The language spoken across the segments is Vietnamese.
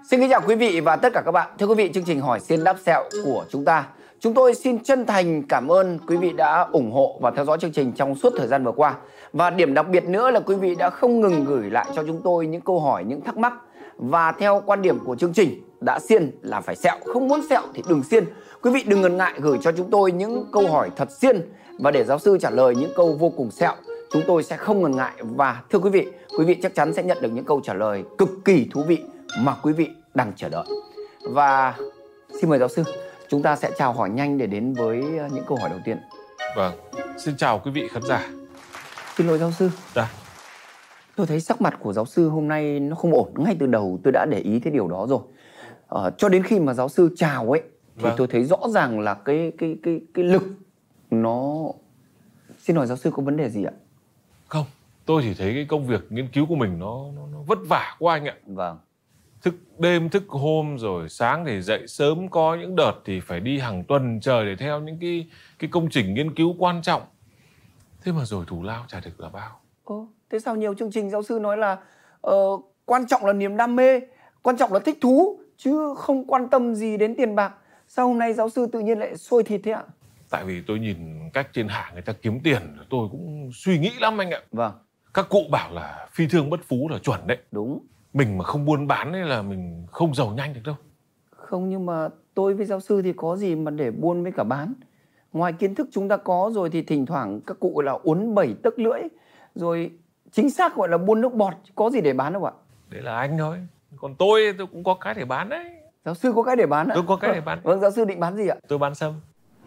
Xin kính chào quý vị và tất cả các bạn. Thưa quý vị, chương trình Hỏi Xiên Đáp Sẹo của chúng tôi xin chân thành cảm ơn quý vị đã ủng hộ và theo dõi chương trình trong suốt thời gian vừa qua. Và điểm đặc biệt nữa là quý vị đã không ngừng gửi lại cho chúng tôi những câu hỏi, những thắc mắc. Và theo quan điểm của chương trình, đã xiên là phải sẹo, không muốn sẹo thì đừng xiên. Quý vị đừng ngần ngại gửi cho chúng tôi những câu hỏi thật xiên. Và để giáo sư trả lời những câu vô cùng sẹo, chúng tôi sẽ không ngần ngại. Và thưa quý vị chắc chắn sẽ nhận được những câu trả lời cực kỳ thú vị mà quý vị đang chờ đợi. Và xin mời giáo sư, chúng ta sẽ chào hỏi nhanh để đến với những câu hỏi đầu tiên. Vâng, xin chào quý vị khán giả. Xin lỗi giáo sư. Dạ. Tôi thấy sắc mặt của giáo sư hôm nay nó không ổn. Ngay từ đầu tôi đã để ý cái điều đó rồi. Cho đến khi mà giáo sư chào ấy thì Vâng. tôi thấy rõ ràng là cái lực nó... Xin hỏi giáo sư có vấn đề gì ạ? Không, tôi chỉ thấy cái công việc nghiên cứu của mình nó vất vả quá anh ạ. Vâng. Thức đêm thức hôm rồi sáng thì dậy sớm, có những đợt thì phải đi hàng tuần trời để theo những cái công trình nghiên cứu quan trọng. Thế mà rồi thù lao chả được là bao. Thế sao nhiều chương trình giáo sư nói là quan trọng là niềm đam mê, quan trọng là thích thú, chứ không quan tâm gì đến tiền bạc. Sao hôm nay giáo sư tự nhiên lại sôi thịt thế ạ? Tại vì tôi nhìn cách trên hạ người ta kiếm tiền, tôi cũng suy nghĩ lắm anh ạ. Vâng. Các cụ bảo là phi thương bất phú là chuẩn đấy. Đúng. Mình mà không buôn bán ấy là mình không giàu nhanh được đâu. Không, nhưng mà tôi với giáo sư thì có gì mà để buôn với cả bán. Ngoài kiến thức chúng ta có rồi thì thỉnh thoảng các cụ gọi là uốn 7 tấc lưỡi, rồi chính xác gọi là buôn nước bọt, có gì để bán đâu ạ? Đấy là anh thôi. Còn tôi cũng có cái để bán đấy. Giáo sư có cái để bán ạ? Tôi có cái để bán. Vâng, giáo sư định bán gì ạ? Tôi bán sâm.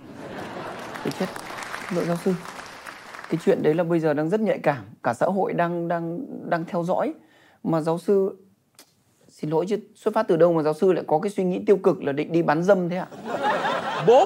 Tôi chết. Lỗi giáo sư. Cái chuyện đấy là bây giờ đang rất nhạy cảm, cả xã hội đang theo dõi. Mà giáo sư, xin lỗi chứ xuất phát từ đâu mà giáo sư lại có cái suy nghĩ tiêu cực là định đi bán dâm thế ạ? Bốp.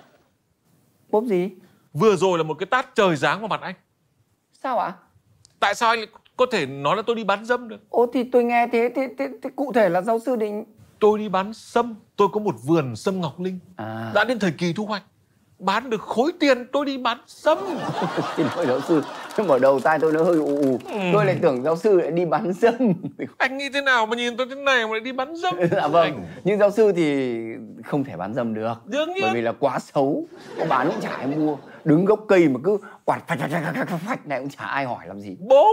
Bốp gì? Vừa rồi là một cái tát trời giáng vào mặt anh. Sao ạ? Tại sao anh lại có thể nói là tôi đi bán dâm được? Thì tôi nghe thế cụ thể là giáo sư định... Tôi đi bán sâm. Tôi có một vườn sâm ngọc linh. Đã đến thời kỳ thu hoạch, bán được khối tiền tôi đi bán sâm. Xin lỗi giáo sư, nhưng mở đầu tai tôi nó hơi ù. Tôi lại tưởng giáo sư lại đi bán dâm. Anh nghĩ thế nào mà nhìn tôi thế này mà lại đi bán dâm? Dạ vâng, nhưng giáo sư thì không thể bán dâm được. Đương nhiên. Bởi vì là quá xấu, có bán cũng chả ai mua. Đứng gốc cây mà cứ quạt phạch này cũng chả ai hỏi làm gì. Bốp.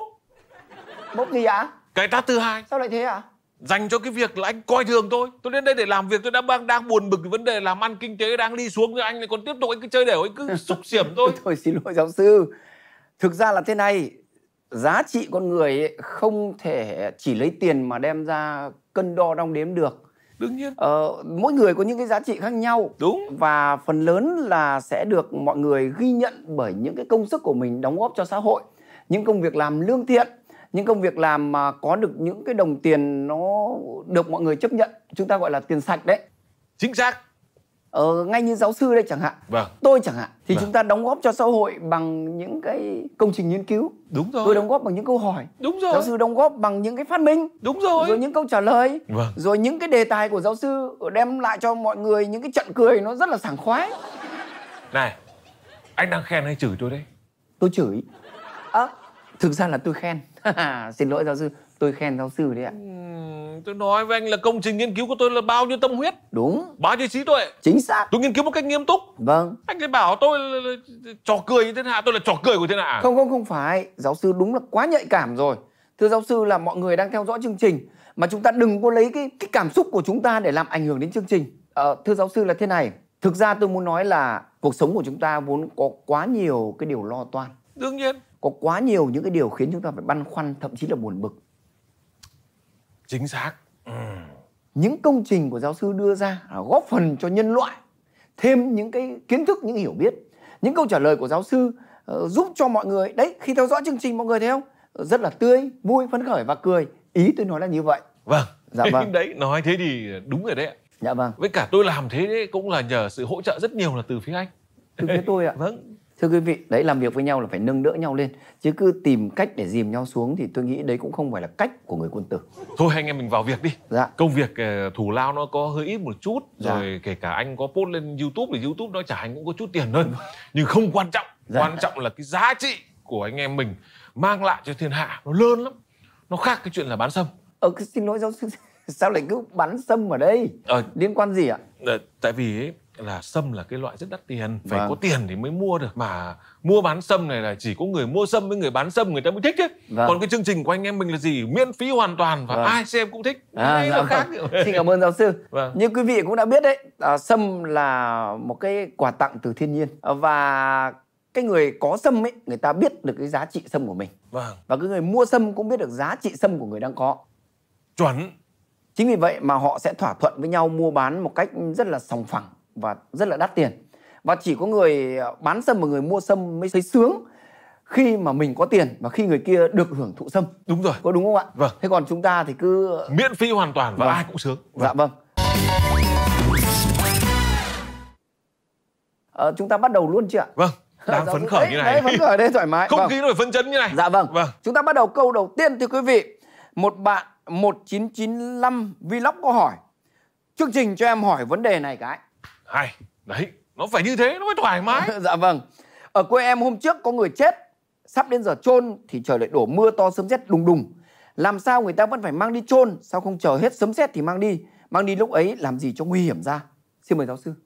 Bốp gì ạ? Cái tát thứ hai Sao lại thế ạ? dành cho cái việc là anh coi thường tôi. Tôi đến đây để làm việc, tôi đang buồn bực cái vấn đề làm ăn kinh tế đang đi xuống, rồi anh lại còn tiếp tục anh cứ chơi đều, anh cứ xúc xiểm tôi. Thôi xin lỗi giáo sư. Thực ra là thế này, giá trị con người ấy không thể chỉ lấy tiền mà đem ra cân đo đong đếm được. Đương nhiên. Mỗi người có những cái giá trị khác nhau. Đúng. Và phần lớn là sẽ được mọi người ghi nhận bởi những cái công sức của mình đóng góp cho xã hội, những công việc làm lương thiện, những công việc làm mà có được những cái đồng tiền nó được mọi người chấp nhận, chúng ta gọi là tiền sạch đấy. Chính xác. Ngay như giáo sư đây chẳng hạn, Vâng. tôi chẳng hạn, thì Vâng. chúng ta đóng góp cho xã hội bằng những cái công trình nghiên cứu. Đúng rồi. Tôi đóng góp bằng những câu hỏi. Đúng rồi. Giáo sư đóng góp bằng những cái phát minh. Đúng rồi. Rồi những câu trả lời. Vâng. Rồi những cái đề tài của giáo sư đem lại cho mọi người những cái trận cười nó rất là sảng khoái. Này, anh đang khen hay chửi tôi đấy? Tôi chửi. Thực ra là tôi khen. Xin lỗi giáo sư, tôi khen giáo sư đấy ạ. Tôi nói với anh là công trình nghiên cứu của tôi là bao nhiêu tâm huyết, Đúng. bao nhiêu trí tuệ. Chính xác. Tôi nghiên cứu một cách nghiêm túc. Vâng. Anh lại bảo tôi là trò cười như thiên hạ, tôi là trò cười của thiên hạ. Không phải. Giáo sư đúng là quá nhạy cảm rồi. Thưa giáo sư, là mọi người đang theo dõi chương trình, mà chúng ta đừng có lấy cái cảm xúc của chúng ta để làm ảnh hưởng đến chương trình. Thưa giáo sư là thế này, thực ra tôi muốn nói là cuộc sống của chúng ta vốn có quá nhiều cái điều lo toan. Đương nhiên. Có quá nhiều những cái điều khiến chúng ta phải băn khoăn, thậm chí là buồn bực. Chính xác. Những công trình của giáo sư đưa ra góp phần cho nhân loại thêm những cái kiến thức, những hiểu biết. Những câu trả lời của giáo sư giúp cho mọi người, đấy, khi theo dõi chương trình mọi người thấy không? Rất là tươi, vui, phấn khởi và cười. Ý tôi nói là như vậy. Vâng. Dạ vâng. Đấy, nói thế thì đúng rồi đấy ạ. Dạ vâng. Với cả tôi làm thế đấy cũng là nhờ sự hỗ trợ rất nhiều là từ phía anh. Từ phía tôi ạ. Vâng. Thưa quý vị, đấy, làm việc với nhau là phải nâng đỡ nhau lên, chứ cứ tìm cách để dìm nhau xuống thì tôi nghĩ đấy cũng không phải là cách của người quân tử. Thôi anh em mình vào việc đi. Dạ. Công việc thù lao nó có hơi ít một chút. Dạ. Rồi kể cả anh có post lên YouTube thì YouTube nó trả anh cũng có chút tiền hơn. Nhưng không quan trọng. Dạ. Quan trọng là cái giá trị của anh em mình mang lại cho thiên hạ nó lớn lắm. Nó khác cái chuyện là bán sâm. Xin lỗi giáo sư. Sao lại cứ bắn sâm ở đây? Liên quan gì ạ? Tại vì ấy, là sâm là cái loại rất đắt tiền, phải có tiền thì mới mua được. Mà mua bán sâm này là chỉ có người mua sâm với người bán sâm người ta mới thích ấy. Còn cái chương trình của anh em mình là gì? Miễn phí hoàn toàn và ai xem cũng thích. Dạ, khác. Xin cảm ơn giáo sư. Như quý vị cũng đã biết đấy, sâm là một cái quà tặng từ thiên nhiên. Và cái người có sâm ấy, người ta biết được cái giá trị sâm của mình. Và cái người mua sâm cũng biết được giá trị sâm của người đang có. Chuẩn. Chính vì vậy mà họ sẽ thỏa thuận với nhau mua bán một cách rất là sòng phẳng và rất là đắt tiền. Và chỉ có người bán sâm và người mua sâm mới thấy sướng khi mà mình có tiền và khi người kia được hưởng thụ sâm. Đúng rồi. Có đúng không ạ? Vâng. Thế còn chúng ta thì cứ miễn phí hoàn toàn và ai cũng sướng. Dạ vâng. Chúng ta bắt đầu luôn chưa ạ? Vâng. Đang phấn khởi như này. Đấy, phấn khởi đấy, thoải mái. Không khí nó phải phấn chấn như này. Dạ vâng. Chúng ta bắt đầu câu đầu tiên thưa quý vị. Một bạn 1995 vlog có hỏi: chương trình cho em hỏi vấn đề này cái. Hay. Đấy, nó phải như thế, nó mới thoải mái. Dạ vâng. Ở quê em hôm trước có người chết, sắp đến giờ chôn thì trời lại đổ mưa to sấm sét đùng đùng. Làm sao người ta vẫn phải mang đi chôn? Sao không chờ hết sấm sét thì mang đi? Mang đi lúc ấy làm gì cho nguy hiểm ra? Xin mời giáo sư.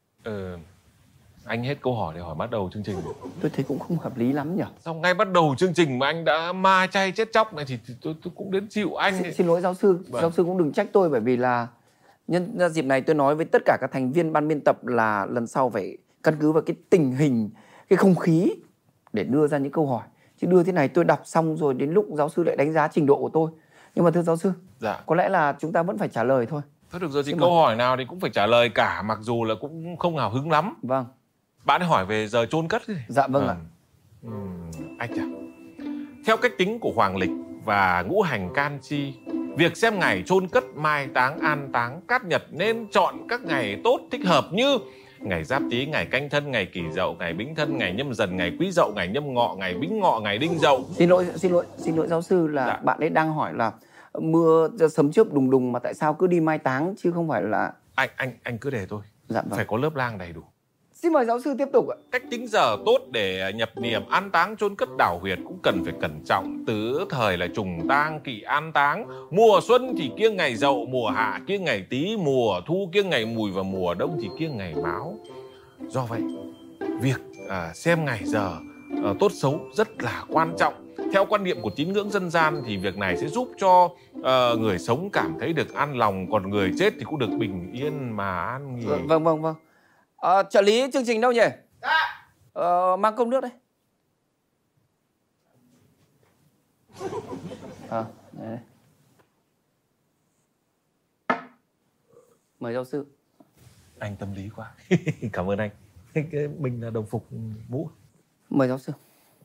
Anh hết câu hỏi để hỏi bắt đầu chương trình. Tôi thấy cũng không hợp lý lắm nhỉ. Sao ngay bắt đầu chương trình mà anh đã ma chay chết chóc này thì tôi cũng đến chịu anh. Xin lỗi giáo sư. Giáo sư cũng đừng trách tôi, bởi vì là nhân dịp này tôi nói với tất cả các thành viên ban biên tập là lần sau phải căn cứ vào cái tình hình, cái không khí để đưa ra những câu hỏi. Chứ đưa thế này tôi đọc xong rồi đến lúc giáo sư lại đánh giá trình độ của tôi. Nhưng mà thưa giáo sư, có lẽ là chúng ta vẫn phải trả lời thôi. Thôi được rồi, thì câu hỏi nào thì cũng phải trả lời cả, mặc dù là cũng không hào hứng lắm. Vâng. Bạn ấy hỏi về giờ chôn cất gì? Dạ vâng ạ. Anh à, theo cách tính của Hoàng lịch và ngũ hành can chi, việc xem ngày chôn cất, mai táng, an táng, cát nhật nên chọn các ngày tốt thích hợp như ngày Giáp Tý, ngày Canh Thân, ngày Kỷ Dậu, ngày Bính Thân, ngày Nhâm Dần, ngày Quý Dậu, ngày Nhâm Ngọ, ngày Bính Ngọ, ngày Đinh Dậu. Xin lỗi giáo sư, là bạn ấy đang hỏi là mưa sấm chớp đùng đùng mà tại sao cứ đi mai táng chứ không phải là... Anh cứ để tôi. Dạ vâng. Phải có lớp lang đầy đủ. Xin mời giáo sư tiếp tục ạ. Cách tính giờ tốt để nhập niệm an táng chôn cất đảo huyệt cũng cần phải cẩn trọng. Tứ thời là trùng tang, kỵ an táng. Mùa xuân thì kiêng ngày Dậu, mùa hạ kiêng ngày Tý, mùa thu kiêng ngày Mùi và mùa đông thì kiêng ngày Mão. Do vậy, việc xem ngày giờ tốt xấu rất là quan trọng. Theo quan niệm của tín ngưỡng dân gian thì việc này sẽ giúp cho người sống cảm thấy được an lòng, còn người chết thì cũng được bình yên mà an nghỉ. Vâng. Trợ lý chương trình đâu nhỉ? Dạ. Mang cốc nước đây. Đây. Mời giáo sư. Anh tâm lý quá. Cảm ơn anh. Mình là đồng phục mũ. Mời giáo sư.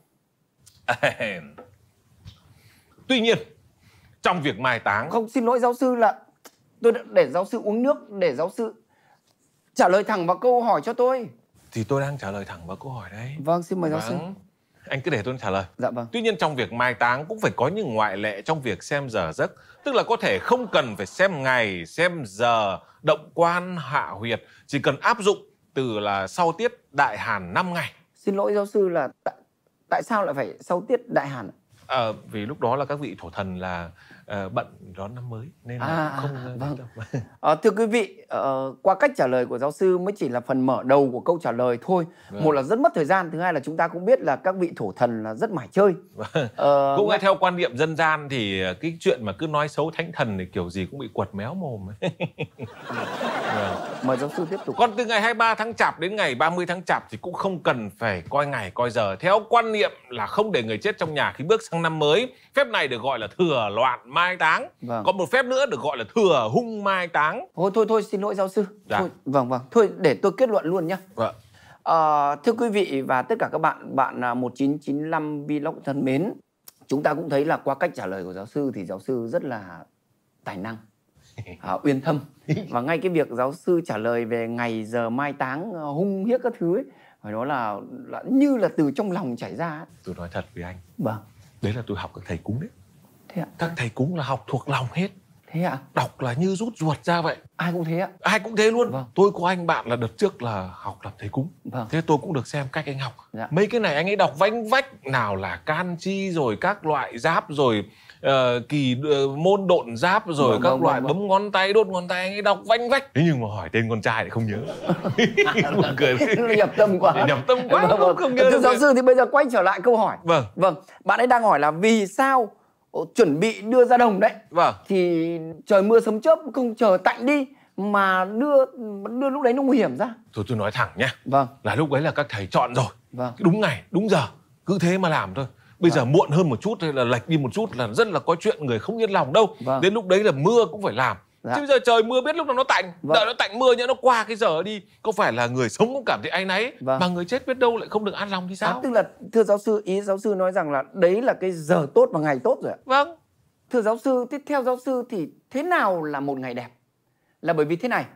Tuy nhiên, trong việc mai táng... Không, xin lỗi giáo sư, là tôi để giáo sư uống nước, để giáo sư trả lời thẳng vào câu hỏi cho tôi. Thì tôi đang trả lời thẳng vào câu hỏi đấy. Vâng, xin mời giáo sư. Anh cứ để tôi trả lời. Dạ vâng. Tuy nhiên trong việc mai táng cũng phải có những ngoại lệ trong việc xem giờ giấc. Tức là có thể không cần phải xem ngày, xem giờ, động quan, hạ huyệt. Chỉ cần áp dụng từ là sau tiết đại hàn 5 ngày. Xin lỗi giáo sư, là tại sao lại phải sau tiết đại hàn? Vì lúc đó là các vị thổ thần là bận đón năm mới nên là không... Vâng. Thưa quý vị, qua cách trả lời của giáo sư mới chỉ là phần mở đầu của câu trả lời thôi. Một là rất mất thời gian, thứ hai là chúng ta cũng biết là các vị thổ thần là rất mải chơi. Cũng ngay theo quan niệm dân gian thì cái chuyện mà cứ nói xấu thánh thần thì kiểu gì cũng bị quật méo mồm. Mời giáo sư tiếp tục. Còn từ ngày 23 tháng Chạp đến ngày 30 tháng Chạp thì cũng không cần phải coi ngày coi giờ. Theo quan niệm là không để người chết trong nhà khi bước sang năm mới. Phép này được gọi là thừa loạn mai táng. Còn một phép nữa được gọi là thừa hung mai táng. Thôi xin lỗi giáo sư. Vâng. Thôi để tôi kết luận luôn nhé. Thưa quý vị và tất cả các bạn 1995 vlog thân mến, chúng ta cũng thấy là qua cách trả lời của giáo sư thì giáo sư rất là tài năng, uyên thâm. Và ngay cái việc giáo sư trả lời về ngày giờ mai táng hung hiếp các thứ ấy, phải nói là như là từ trong lòng chảy ra ấy. Tôi nói thật với anh. Vâng. Đấy là tôi học các thầy cúng đấy. Thế ạ? Các thầy cúng là học thuộc lòng hết. Thế ạ? Đọc là như rút ruột ra vậy. Ai cũng thế ạ? Ai cũng thế luôn. Vâng. Tôi có anh bạn là đợt trước là học làm thầy cúng. Vâng. Thế tôi cũng được xem cách anh học. Dạ. Mấy cái này anh ấy đọc vánh vách, nào là canchi rồi các loại giáp rồi môn độn giáp rồi các loại bấm ngón tay, đốt ngón tay, anh ấy đọc vánh vách. Thế nhưng mà hỏi tên con trai lại không nhớ. Buồn cười. Nó nhập tâm quá. Nhập tâm quá. Không nhớ. Thưa giáo sư, thì bây giờ quay trở lại câu hỏi. Vâng. Vâng, bạn ấy đang hỏi là vì sao chuẩn bị đưa ra đồng đấy. Vâng. Thì trời mưa sấm chớp không chờ tạnh đi mà đưa lúc đấy nó nguy hiểm ra. Thôi tôi nói thẳng nhá. Vâng. Là lúc đấy là các thầy chọn rồi. Vâng. Đúng ngày, đúng giờ, cứ thế mà làm thôi. Bây giờ muộn hơn một chút hay là lệch đi một chút là rất là có chuyện người không yên lòng đâu. Vâng. Đến lúc đấy là mưa cũng phải làm. Chứ bây giờ trời mưa biết lúc nào nó tạnh. Đợi nó tạnh mưa nhá, nó qua cái giờ đi, có phải là người sống cũng cảm thấy áy náy, mà người chết biết đâu lại không được an lòng thì sao? Tức là thưa giáo sư, ý giáo sư nói rằng là đấy là cái giờ tốt và ngày tốt rồi ạ. Vâng. Thưa giáo sư, theo giáo sư thì thế nào là một ngày đẹp? Là bởi vì thế này,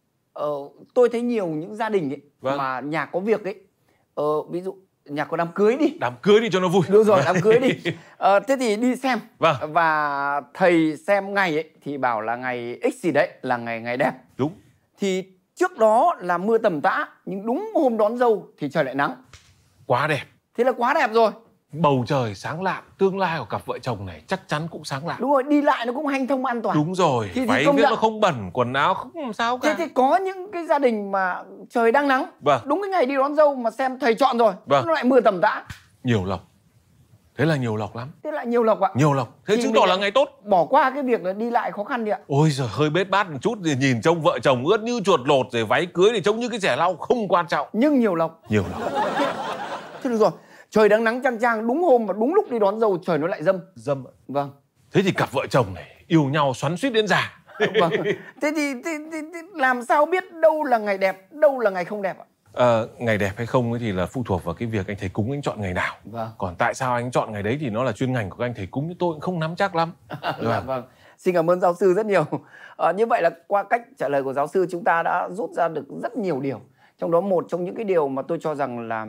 tôi thấy nhiều những gia đình ấy mà nhà có việc ấy, ví dụ nhà có đám cưới đi. Đám cưới đi cho nó vui. Đúng rồi, đám cưới đi. Thế thì đi xem. Vâng. Và thầy xem ngày ấy thì bảo là ngày X gì đấy là ngày đẹp. Đúng. Thì trước đó là mưa tầm tã, nhưng đúng hôm đón dâu thì trời lại nắng. Quá đẹp. Thế là quá đẹp rồi. Bầu trời sáng lạn, tương lai của cặp vợ chồng này chắc chắn cũng sáng lạn. Đúng rồi, đi lại nó cũng hanh thông an toàn. Đúng rồi, váy viết nó không bẩn, quần áo không làm sao cả. Thế thì có những cái gia đình mà trời đang nắng, đúng cái ngày đi đón dâu mà xem thầy chọn rồi, nó lại mưa tầm tã. Nhiều lộc. Thế là nhiều lộc lắm. Thế lại nhiều lộc ạ. Nhiều lộc. Thế chứng tỏ là ngày tốt. Bỏ qua cái việc là đi lại khó khăn đi ạ. Ôi giời, hơi bết bát một chút thì nhìn trông vợ chồng ướt như chuột lột, rồi váy cưới thì trông như cái rẻ lau, không quan trọng. Nhưng nhiều lộc. Nhiều lộc. Thế được rồi. Trời đang nắng chang chang, đúng hôm mà đúng lúc đi đón dâu trời nó lại dâm. Dâm ạ. Vâng. Thế thì cặp vợ chồng này yêu nhau xoắn xuýt đến già. Vâng. Thế thì làm sao biết đâu là ngày đẹp, đâu là ngày không đẹp ạ? Ngày đẹp hay không ấy thì là phụ thuộc vào cái việc anh thầy cúng anh chọn ngày nào. Vâng. Còn tại sao anh chọn ngày đấy thì nó là chuyên ngành của các anh thầy cúng, tôi cũng không nắm chắc lắm. Vâng. Xin cảm ơn giáo sư rất nhiều. Như vậy là qua cách trả lời của giáo sư chúng ta đã rút ra được rất nhiều điều. Trong đó một trong những cái điều mà tôi cho rằng là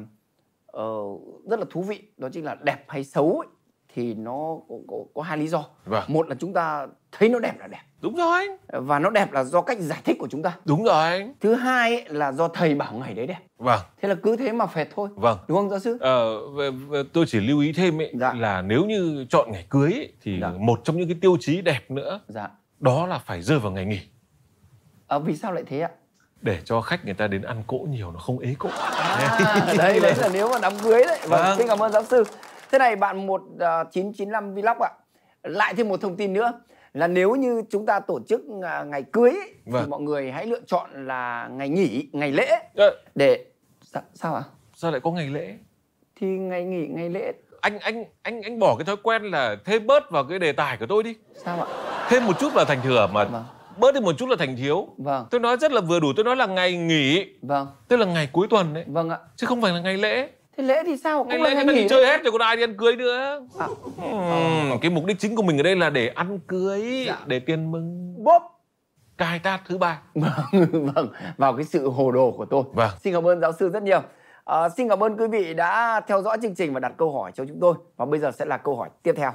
rất là thú vị, đó chính là đẹp hay xấu ấy, thì nó có hai lý do. Vâng. Một là chúng ta thấy nó đẹp là đẹp. Đúng rồi anh. Và nó đẹp là do cách giải thích của chúng ta. Đúng rồi anh. Thứ hai ấy, là do thầy bảo ngày đấy đẹp. Vâng. Thế là cứ thế mà phẹt thôi. Vâng. Đúng không giáo sư? Tôi chỉ lưu ý thêm ấy, là nếu như chọn ngày cưới ấy, thì một trong những cái tiêu chí đẹp nữa đó là phải rơi vào ngày nghỉ. Vì sao lại thế ạ? Để cho khách người ta đến ăn cỗ nhiều, nó không ế cỗ. Đấy là nếu mà đám cưới đấy. Vâng. Xin cảm ơn giáo sư. Thế này bạn 1995 Vlog ạ, lại thêm một thông tin nữa là nếu như chúng ta tổ chức ngày cưới ấy, thì mọi người hãy lựa chọn là ngày nghỉ, ngày lễ để sao ạ? Sao lại có ngày lễ? Thì ngày nghỉ, ngày lễ. Anh bỏ cái thói quen là thêm bớt vào cái đề tài của tôi đi. Sao ạ? Thêm một chút là thành thừa mà bớt đi một chút là thành thiếu. Vâng. Tôi nói rất là vừa đủ, tôi nói là ngày nghỉ. Vâng. Tức là ngày cuối tuần đấy. Vâng ạ. Chứ không phải là ngày lễ. Thế lễ thì sao? Ngày lễ người ta đi chơi hết rồi còn ai đi ăn cưới nữa. Cái mục đích chính của mình ở đây là để ăn cưới, để tiền mừng. Bốp. Cài tát thứ ba. Vâng, vào cái sự hồ đồ của tôi. Vâng. Xin cảm ơn giáo sư rất nhiều. Xin cảm ơn quý vị đã theo dõi chương trình và đặt câu hỏi cho chúng tôi. Và bây giờ sẽ là câu hỏi tiếp theo.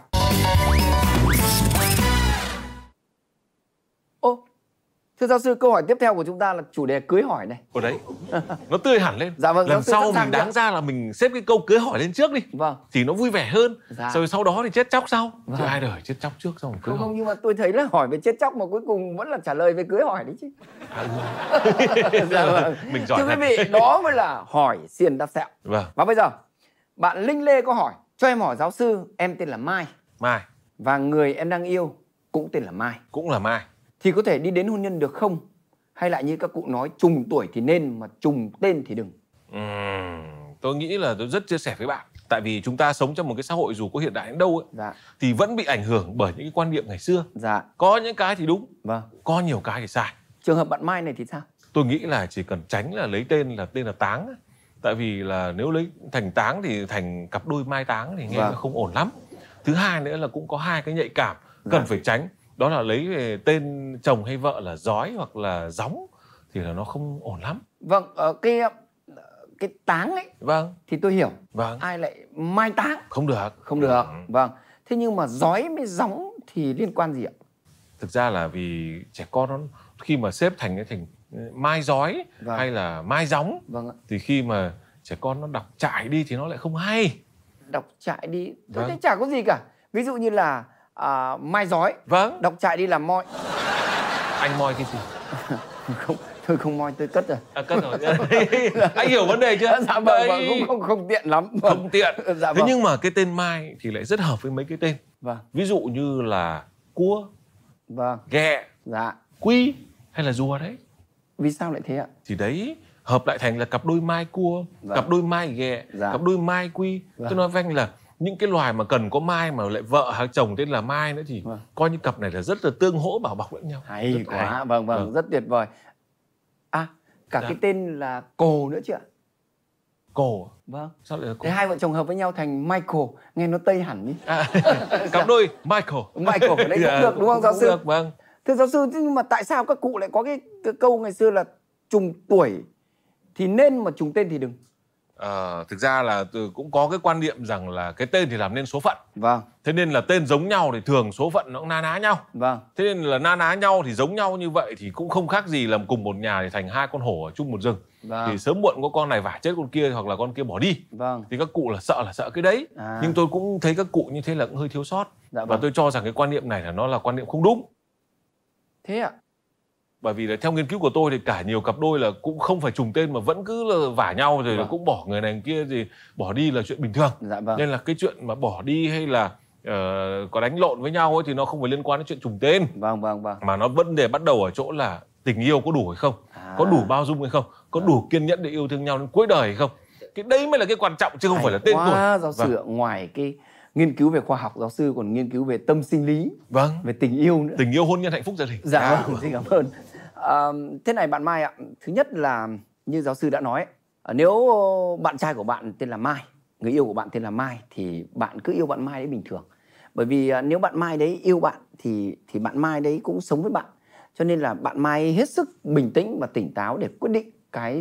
Thưa giáo sư, câu hỏi tiếp theo của chúng ta là chủ đề cưới hỏi này. Ở đấy, nó tươi hẳn lên. Dạ vâng. Lần sau mình đáng ra là mình xếp cái câu cưới hỏi lên trước đi. Vâng. Thì nó vui vẻ hơn. Rồi sau đó thì chết chóc sau. Vâng. Chứ ai đời chết chóc trước xong rồi cưới hỏi. Không, nhưng mà tôi thấy là hỏi về chết chóc mà cuối cùng vẫn là trả lời về cưới hỏi đấy chứ. Dạ vâng. Mình giỏi. Thưa quý vị, đó mới là hỏi xiên đáp sẹo. Vâng. Và bây giờ, bạn Linh Lê có hỏi: cho em hỏi giáo sư, em tên là Mai. Mai. Và người em đang yêu cũng tên là Mai. Cũng là Mai. Thì có thể đi đến hôn nhân được không? Hay lại như các cụ nói, trùng tuổi thì nên mà trùng tên thì đừng? Tôi nghĩ là tôi rất chia sẻ với bạn. Tại vì chúng ta sống trong một cái xã hội dù có hiện đại đến đâu ấy, thì vẫn bị ảnh hưởng bởi những cái quan niệm ngày xưa. Có những cái thì đúng, có nhiều cái thì sai. Trường hợp bạn Mai này thì sao? Tôi nghĩ là chỉ cần tránh là lấy tên là Táng. Tại vì là nếu lấy thành Táng thì thành cặp đôi Mai Táng thì nghe nó không ổn lắm. Thứ hai nữa là cũng có hai cái nhạy cảm cần phải tránh. Đó là lấy về tên chồng hay vợ là Giói hoặc là Gióng thì là nó không ổn lắm. Vâng, cái Táng ấy thì tôi hiểu. Ai lại Mai Táng? Không được. Không được. Vâng. Thế nhưng mà Giói với Gióng thì liên quan gì ạ? Thực ra là vì trẻ con nó khi mà xếp thành mai giói hay là mai gióng thì khi mà trẻ con nó đọc chạy đi thì nó lại không hay. Đọc chạy đi, tôi thấy chả có gì cả. Ví dụ như là mai giói, đọc chạy đi là moi. Anh moi cái gì? Không, tôi không moi, tôi cất rồi. Cất rồi. Anh hiểu vấn đề chưa? Dạ vâng, cũng không tiện lắm. Không tiện. Dạ thế nhưng mà cái tên mai thì lại rất hợp với mấy cái tên. Ví dụ như là cua, ghẹ, quy hay là rùa đấy. Vì sao lại thế ạ? Thì đấy, hợp lại thành là cặp đôi mai cua, cặp đôi mai ghẹ, cặp đôi mai quy. Tôi nói với anh là những cái loài mà cần có mai mà lại vợ hay chồng tên là mai nữa thì coi như cặp này là rất là tương hỗ bảo bọc lẫn nhau. Hay quá, vâng, rất tuyệt vời. Cả cái tên là Cồ nữa chứ ạ? Cồ? Vâng. Sao lại là Cồ? Thế hai vợ chồng hợp với nhau thành Michael, nghe nó Tây hẳn đi. Cặp đôi Michael. Michael, đấy cũng được đúng không giáo sư? Được, vâng. Thưa giáo sư, nhưng mà tại sao các cụ lại có cái câu ngày xưa là trùng tuổi thì nên mà trùng tên thì đừng? Thực ra là cũng có cái quan niệm rằng là cái tên thì làm nên số phận. Vâng. Thế nên là tên giống nhau thì thường số phận nó cũng na ná nhau. Vâng. Thế nên là na ná nhau thì giống nhau như vậy thì cũng không khác gì là cùng một nhà thì thành hai con hổ ở chung một rừng. Vâng. Thì sớm muộn có con này vả chết con kia hoặc là con kia bỏ đi. Vâng. Thì các cụ là sợ cái đấy. Nhưng tôi cũng thấy các cụ như thế là cũng hơi thiếu sót. Và tôi cho rằng cái quan niệm này là nó là quan niệm không đúng. Thế ạ? Bởi vì là theo nghiên cứu của tôi thì cả nhiều cặp đôi là cũng không phải trùng tên mà vẫn cứ là vả nhau rồi là cũng bỏ người này người kia thì bỏ đi là chuyện bình thường. Nên là cái chuyện mà bỏ đi hay là có đánh lộn với nhau ấy thì nó không phải liên quan đến chuyện trùng tên. Mà nó vấn đề bắt đầu ở chỗ là tình yêu có đủ hay không, có đủ bao dung hay không, có đủ kiên nhẫn để yêu thương nhau đến cuối đời hay không. Cái đấy mới là cái quan trọng chứ không phải là tên tuổi. Giáo sư ạ, ngoài cái nghiên cứu về khoa học, giáo sư còn nghiên cứu về tâm sinh lý, về tình yêu nữa. Tình yêu, hôn nhân, hạnh phúc gia đình. Dạ vâng, xin cảm ơn. Thế này bạn Mai ạ, thứ nhất là như giáo sư đã nói, nếu bạn trai của bạn tên là Mai, người yêu của bạn tên là Mai thì bạn cứ yêu bạn Mai đấy bình thường. Bởi vì nếu bạn Mai đấy yêu bạn thì bạn Mai đấy cũng sống với bạn. Cho nên là bạn Mai hết sức bình tĩnh và tỉnh táo để quyết định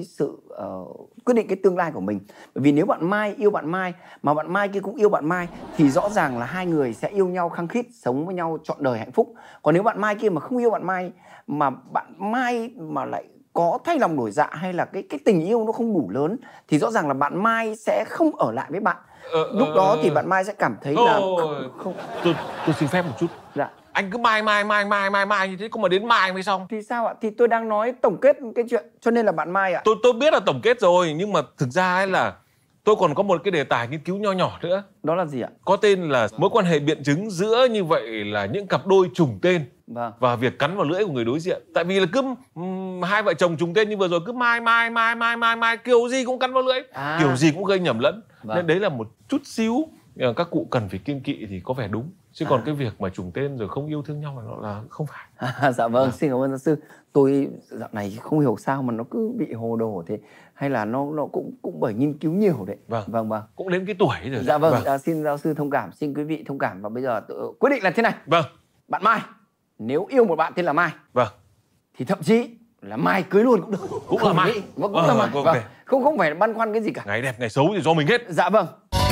quyết định cái tương lai của mình. Bởi vì nếu bạn Mai yêu bạn Mai mà bạn Mai kia cũng yêu bạn Mai thì rõ ràng là hai người sẽ yêu nhau khăng khít, sống với nhau trọn đời hạnh phúc. Còn nếu bạn Mai kia mà không yêu bạn Mai mà bạn Mai mà lại có thay lòng đổi dạ hay là cái tình yêu nó không đủ lớn thì rõ ràng là bạn Mai sẽ không ở lại với bạn. Lúc đó thì bạn Mai sẽ cảm thấy là không. Tôi xin phép một chút. Dạ. Anh cứ mai như thế, không mà đến mai mới xong. Thì sao ạ? Thì tôi đang nói tổng kết cái chuyện, cho nên là bạn Mai ạ. Tôi biết là tổng kết rồi, nhưng mà thực ra ấy là tôi còn có một cái đề tài nghiên cứu nho nhỏ nữa. Đó là gì ạ? Có tên là mối quan hệ biện chứng giữa như vậy là những cặp đôi trùng tên và việc cắn vào lưỡi của người đối diện. Tại vì là cứ hai vợ chồng trùng tên như vừa rồi cứ mai kiểu gì cũng cắn vào lưỡi, kiểu gì cũng gây nhầm lẫn. Nên đấy là một chút xíu các cụ cần phải kiêng kỵ thì có vẻ đúng. Chứ còn cái việc mà trùng tên rồi không yêu thương nhau là nó là không phải. Dạ vâng, xin cảm ơn giáo sư. Tôi dạo này không hiểu sao mà nó cứ bị hồ đồ thế. Hay là nó cũng bởi nghiên cứu nhiều đấy. Vâng. Cũng đến cái tuổi rồi. Dạ vâng, xin giáo sư thông cảm, xin quý vị thông cảm. Và bây giờ quyết định là thế này. Bạn Mai, nếu yêu một bạn tên là Mai thì thậm chí là Mai cưới luôn cũng được. Cũng là Mai. Cũng là Mai. Không phải băn khoăn cái gì cả. Ngày đẹp ngày xấu thì do mình hết. Dạ vâng.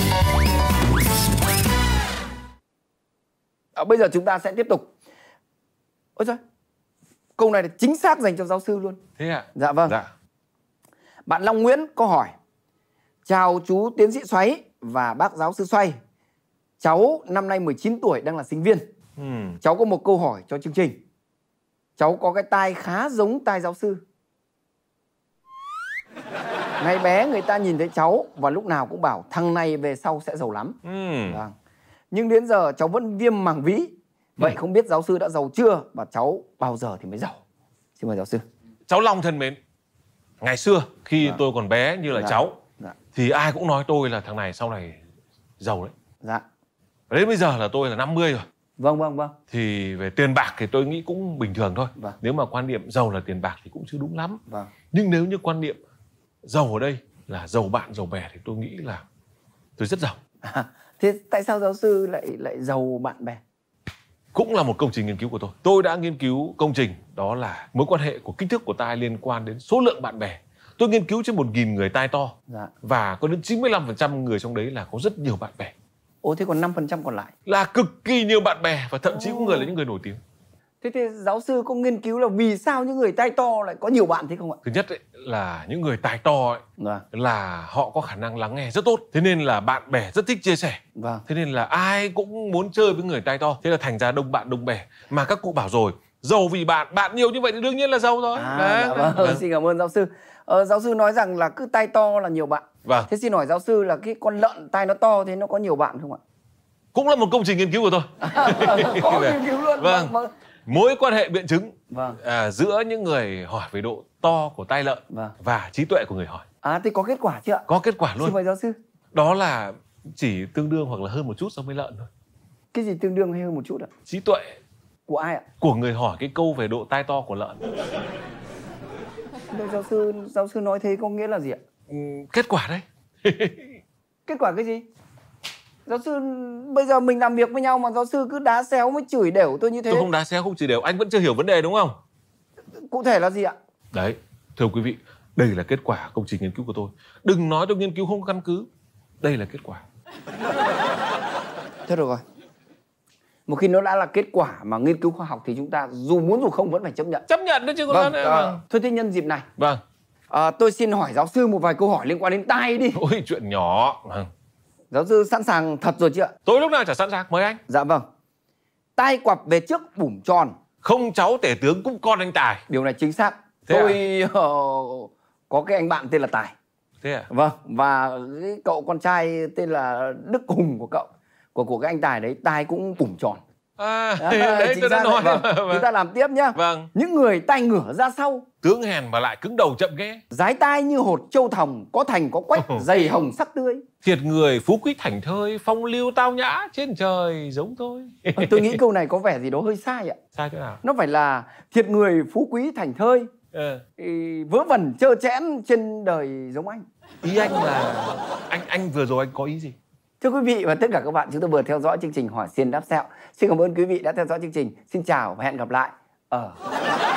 Bây giờ chúng ta sẽ tiếp tục. Ôi trời, câu này là chính xác dành cho giáo sư luôn. Thế ạ? Dạ vâng. Bạn Long Nguyễn có hỏi: chào chú tiến sĩ Xoáy và bác giáo sư Xoay. Cháu năm nay 19 tuổi, đang là sinh viên. Cháu có một câu hỏi cho chương trình. Cháu có cái tai khá giống tai giáo sư. Ngày bé người ta nhìn thấy cháu và lúc nào cũng bảo thằng này về sau sẽ giàu lắm. Nhưng đến giờ cháu vẫn viêm màng vĩ. Vậy không biết giáo sư đã giàu chưa và cháu bao giờ thì mới giàu? Xin mời giáo sư. Cháu Long thân mến, ngày xưa khi tôi còn bé như là cháu thì ai cũng nói tôi là thằng này sau này giàu đấy. Đến bây giờ là tôi là 50 rồi. Vâng. Thì về tiền bạc thì tôi nghĩ cũng bình thường thôi. Nếu mà quan niệm giàu là tiền bạc thì cũng chưa đúng lắm. Nhưng nếu như quan niệm giàu ở đây là giàu bạn giàu bè thì tôi nghĩ là tôi rất giàu. Thế tại sao giáo sư lại giàu bạn bè? Cũng là một công trình nghiên cứu của tôi. Tôi đã nghiên cứu công trình đó là mối quan hệ của kích thước của tai liên quan đến số lượng bạn bè. Tôi nghiên cứu trên 1.000 người tai to. Và có đến 95% người trong đấy là có rất nhiều bạn bè. Thế còn 5% còn lại? Là cực kỳ nhiều bạn bè và thậm chí có người là những người nổi tiếng. Thế thì giáo sư có nghiên cứu là vì sao những người tai to lại có nhiều bạn thế không ạ? Thứ nhất ấy, là những người tài to ấy, Vâng. là họ có khả năng lắng nghe rất tốt. Thế nên là bạn bè rất thích chia sẻ. Vâng. Thế nên là ai cũng muốn chơi với người tai to. Thế là thành ra đông bạn đông bè. Mà các cụ bảo rồi, giàu vì bạn nhiều như vậy thì đương nhiên là giàu rồi. Dạ vâng. Xin cảm ơn giáo sư. Giáo sư nói rằng là cứ tai to là nhiều bạn. Vâng. Thế xin hỏi giáo sư là cái con lợn tai nó to thế nó có nhiều bạn không ạ? Cũng là một công trình nghiên cứu của tôi. Có nghiên cứu luôn. Vâng. Mối quan hệ biện chứng Vâng. giữa những người hỏi về độ to của tai lợn và trí tuệ của người hỏi. Thế có kết quả chưa ạ? Có kết quả luôn. Xin mời giáo sư. Đó là chỉ tương đương hoặc là hơn một chút so với lợn thôi. Cái gì tương đương hay hơn một chút ạ? Trí tuệ. Của ai ạ? Của người hỏi cái câu về độ tai to của lợn. Giáo sư nói thế có nghĩa là gì ạ? Kết quả đấy. Kết quả cái gì? Giáo sư, bây giờ mình làm việc với nhau mà giáo sư cứ đá xéo mới chửi đều tôi như thế. Tôi không đá xéo, không chửi đều. Anh vẫn chưa hiểu vấn đề đúng không? Cụ thể là gì ạ? Đấy, thưa quý vị, đây là kết quả công trình nghiên cứu của tôi. Đừng nói tôi nghiên cứu không có căn cứ. Đây là kết quả. Thế được rồi. Một khi nó đã là kết quả mà nghiên cứu khoa học thì chúng ta dù muốn dù không vẫn phải chấp nhận. Chấp nhận đấy chứ có vâng, vâng. Thôi thế nhân dịp này. Vâng. Tôi xin hỏi giáo sư một vài câu hỏi liên quan đến tai đi. Ôi, chuyện nhỏ. Vâng. Giáo sư sẵn sàng thật rồi chứ ạ? Tôi lúc nào chả sẵn sàng, mời anh. Dạ vâng. Tai quặp về trước bủm tròn. Không cháu tể tướng cũng con anh Tài. Điều này chính xác. Thế tôi có cái anh bạn tên là Tài. Thế à? Vâng, và cái cậu con trai tên là Đức Hùng của cậu, của cái anh Tài đấy, tai cũng bủm tròn. Đấy tôi đã nói. Vâng. Chúng ta làm tiếp nhá. Vâng. Những người tai ngửa ra sau, tướng hèn mà lại cứng đầu chậm nghe. dái tai như hột châu thòng, có thành có quách, dày hồng sắc tươi. Thiệt người phú quý thảnh thơi, phong lưu tao nhã trên trời giống tôi. Tôi nghĩ câu này có vẻ gì đó hơi sai ạ. Sai chỗ nào? Nó phải là thiệt người phú quý thảnh thơi, vớ vẩn trơ trẽn trên đời giống anh. Ý anh là anh vừa rồi anh có ý gì? Thưa quý vị và tất cả các bạn, chúng tôi vừa theo dõi chương trình Hỏi Xiên Đáp Sẹo. Xin cảm ơn quý vị đã theo dõi chương trình. Xin chào và hẹn gặp lại ở